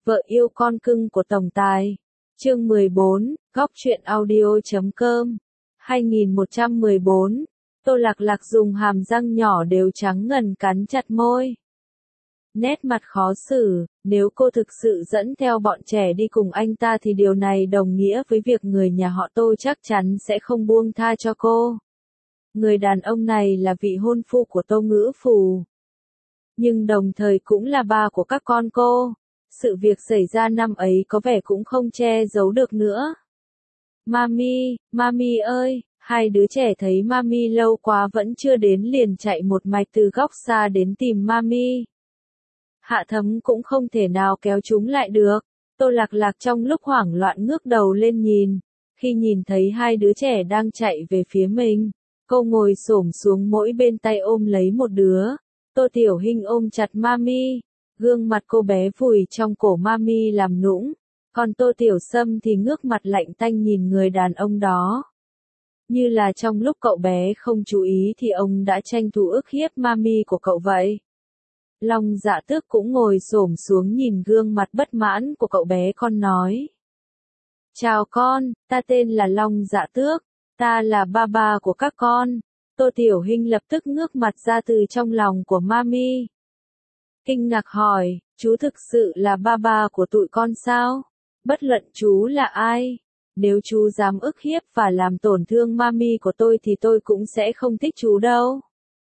Vợ yêu con cưng của tổng tài. Chương 14, góc truyện audio.com. 2114. Tô Lạc Lạc dùng hàm răng nhỏ đều trắng ngần cắn chặt môi. Nét mặt khó xử, nếu cô thực sự dẫn theo bọn trẻ đi cùng anh ta thì điều này đồng nghĩa với việc người nhà họ Tô chắc chắn sẽ không buông tha cho cô. Người đàn ông này là vị hôn phu của Tô Ngữ Phù, nhưng đồng thời cũng là ba của các con cô. Sự việc xảy ra năm ấy có vẻ cũng không che giấu được nữa. Mami ơi, hai đứa trẻ thấy Mami lâu quá vẫn chưa đến liền chạy một mạch từ góc xa đến tìm Mami. Hạ Thấm cũng không thể nào kéo chúng lại được. Tô Lạc Lạc trong lúc hoảng loạn ngước đầu lên nhìn. Khi nhìn thấy hai đứa trẻ đang chạy về phía mình, cô ngồi xổm xuống mỗi bên tay ôm lấy một đứa. Tô Tiểu Hinh ôm chặt Mami. Gương mặt cô bé vùi trong cổ Mami làm nũng. Còn Tô Tiểu Sâm thì ngước mặt lạnh tanh nhìn người đàn ông đó. Như là trong lúc cậu bé không chú ý thì ông đã tranh thủ ức hiếp Mami của cậu vậy. Long Dạ Tước cũng ngồi xổm xuống nhìn gương mặt bất mãn của cậu bé con nói. Chào con, ta tên là Long Dạ Tước, ta là ba của các con. Tô Tiểu Hinh lập tức ngước mặt ra từ trong lòng của Mami. Kinh ngạc hỏi, chú thực sự là ba của tụi con sao? Bất luận chú là ai, nếu chú dám ức hiếp và làm tổn thương Mami của tôi thì tôi cũng sẽ không thích chú đâu.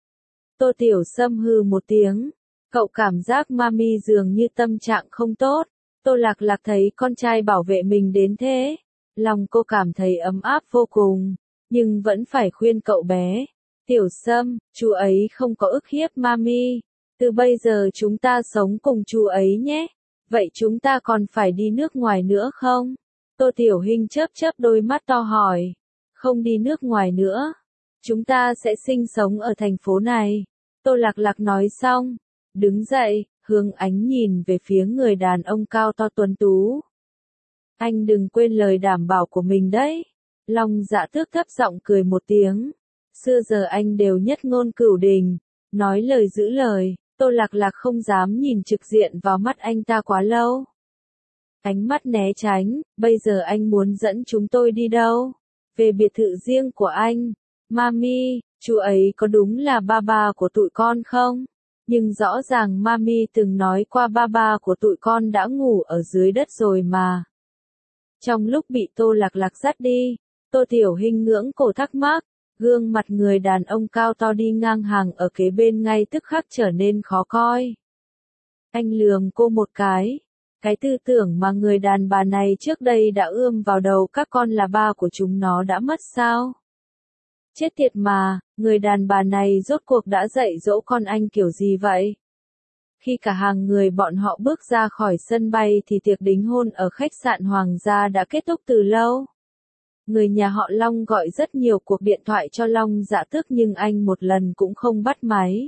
Tô Tiểu Sâm hừ một tiếng. Cậu cảm giác Mami dường như tâm trạng không tốt. Tô Lạc Lạc thấy con trai bảo vệ mình đến thế. Lòng cô cảm thấy ấm áp vô cùng. Nhưng vẫn phải khuyên cậu bé. Tiểu Sâm, chú ấy không có ức hiếp Mami. Từ bây giờ chúng ta sống cùng chú ấy nhé. Vậy chúng ta còn phải đi nước ngoài nữa không? Tô Tiểu Hinh chớp đôi mắt to hỏi. Không đi nước ngoài nữa. Chúng ta sẽ sinh sống ở thành phố này. Tô Lạc Lạc nói xong. Đứng dậy, hướng ánh nhìn về phía người đàn ông cao to tuấn tú. Anh đừng quên lời đảm bảo của mình đấy. Long Dạ Tước thấp giọng cười một tiếng. Xưa giờ anh đều nhất ngôn cửu đình, nói lời giữ lời. Tô Lạc Lạc không dám nhìn trực diện vào mắt anh ta quá lâu. Ánh mắt né tránh, bây giờ anh muốn dẫn chúng tôi đi đâu? Về biệt thự riêng của anh. Mami, chú ấy có đúng là ba của tụi con không? Nhưng rõ ràng Mami từng nói qua ba của tụi con đã ngủ ở dưới đất rồi mà. Trong lúc bị Tô Lạc Lạc dắt đi, Tô Tiểu Hinh ngưỡng cổ thắc mắc, gương mặt người đàn ông cao to đi ngang hàng ở kế bên ngay tức khắc trở nên khó coi. Anh lườm cô một cái tư tưởng mà người đàn bà này trước đây đã ươm vào đầu các con là ba của chúng nó đã mất sao? Chết tiệt mà, người đàn bà này rốt cuộc đã dạy dỗ con anh kiểu gì vậy? Khi cả hàng người bọn họ bước ra khỏi sân bay thì tiệc đính hôn ở khách sạn Hoàng gia đã kết thúc từ lâu. Người nhà họ Long gọi rất nhiều cuộc điện thoại cho Long Dạ Tước nhưng anh một lần cũng không bắt máy.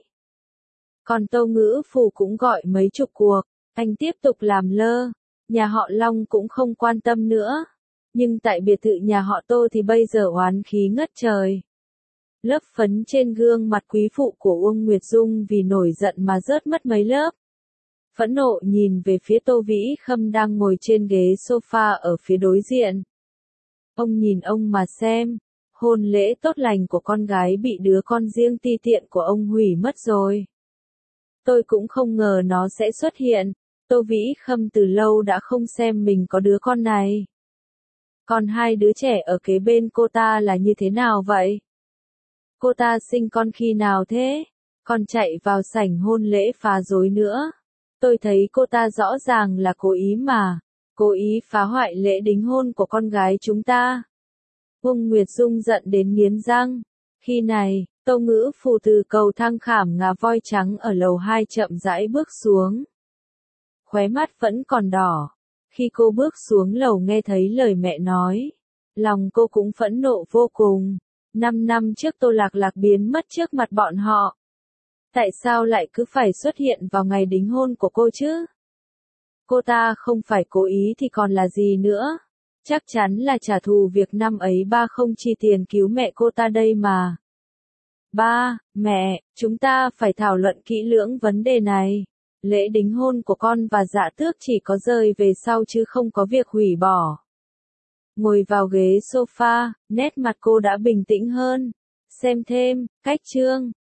Còn Tô Ngữ Phù cũng gọi mấy chục cuộc, anh tiếp tục làm lơ. Nhà họ Long cũng không quan tâm nữa. Nhưng tại biệt thự nhà họ Tô thì bây giờ oán khí ngất trời. Lớp phấn trên gương mặt quý phụ của Uông Nguyệt Dung vì nổi giận mà rớt mất mấy lớp. Phẫn nộ nhìn về phía Tô Vĩ Khâm đang ngồi trên ghế sofa ở phía đối diện. Ông nhìn ông mà xem, hôn lễ tốt lành của con gái bị đứa con riêng ti tiện của ông hủy mất rồi. Tôi cũng không ngờ nó sẽ xuất hiện. Tô Vĩ Khâm từ lâu đã không xem mình có đứa con này. Còn hai đứa trẻ ở kế bên cô ta là như thế nào vậy? Cô ta sinh con khi nào thế? Còn chạy vào sảnh hôn lễ phá rối nữa. Tôi thấy cô ta rõ ràng là cố ý mà. Cố ý phá hoại lễ đính hôn của con gái chúng ta. Uông Nguyệt Dung giận đến nghiến răng. Khi này, Tô Ngữ Phù từ cầu thang khảm ngà voi trắng ở lầu 2 chậm rãi bước xuống. Khóe mắt vẫn còn đỏ. Khi cô bước xuống lầu nghe thấy lời mẹ nói, lòng cô cũng phẫn nộ vô cùng. 5 năm trước Tô Lạc Lạc biến mất trước mặt bọn họ. Tại sao lại cứ phải xuất hiện vào ngày đính hôn của cô chứ? Cô ta không phải cố ý thì còn là gì nữa? Chắc chắn là trả thù việc năm ấy ba không chi tiền cứu mẹ cô ta đây mà. Ba, mẹ, chúng ta phải thảo luận kỹ lưỡng vấn đề này. Lễ đính hôn của con và Dạ Tước chỉ có rời về sau chứ không có việc hủy bỏ. Ngồi vào ghế sofa, nét mặt cô đã bình tĩnh hơn. Xem thêm, cách chương.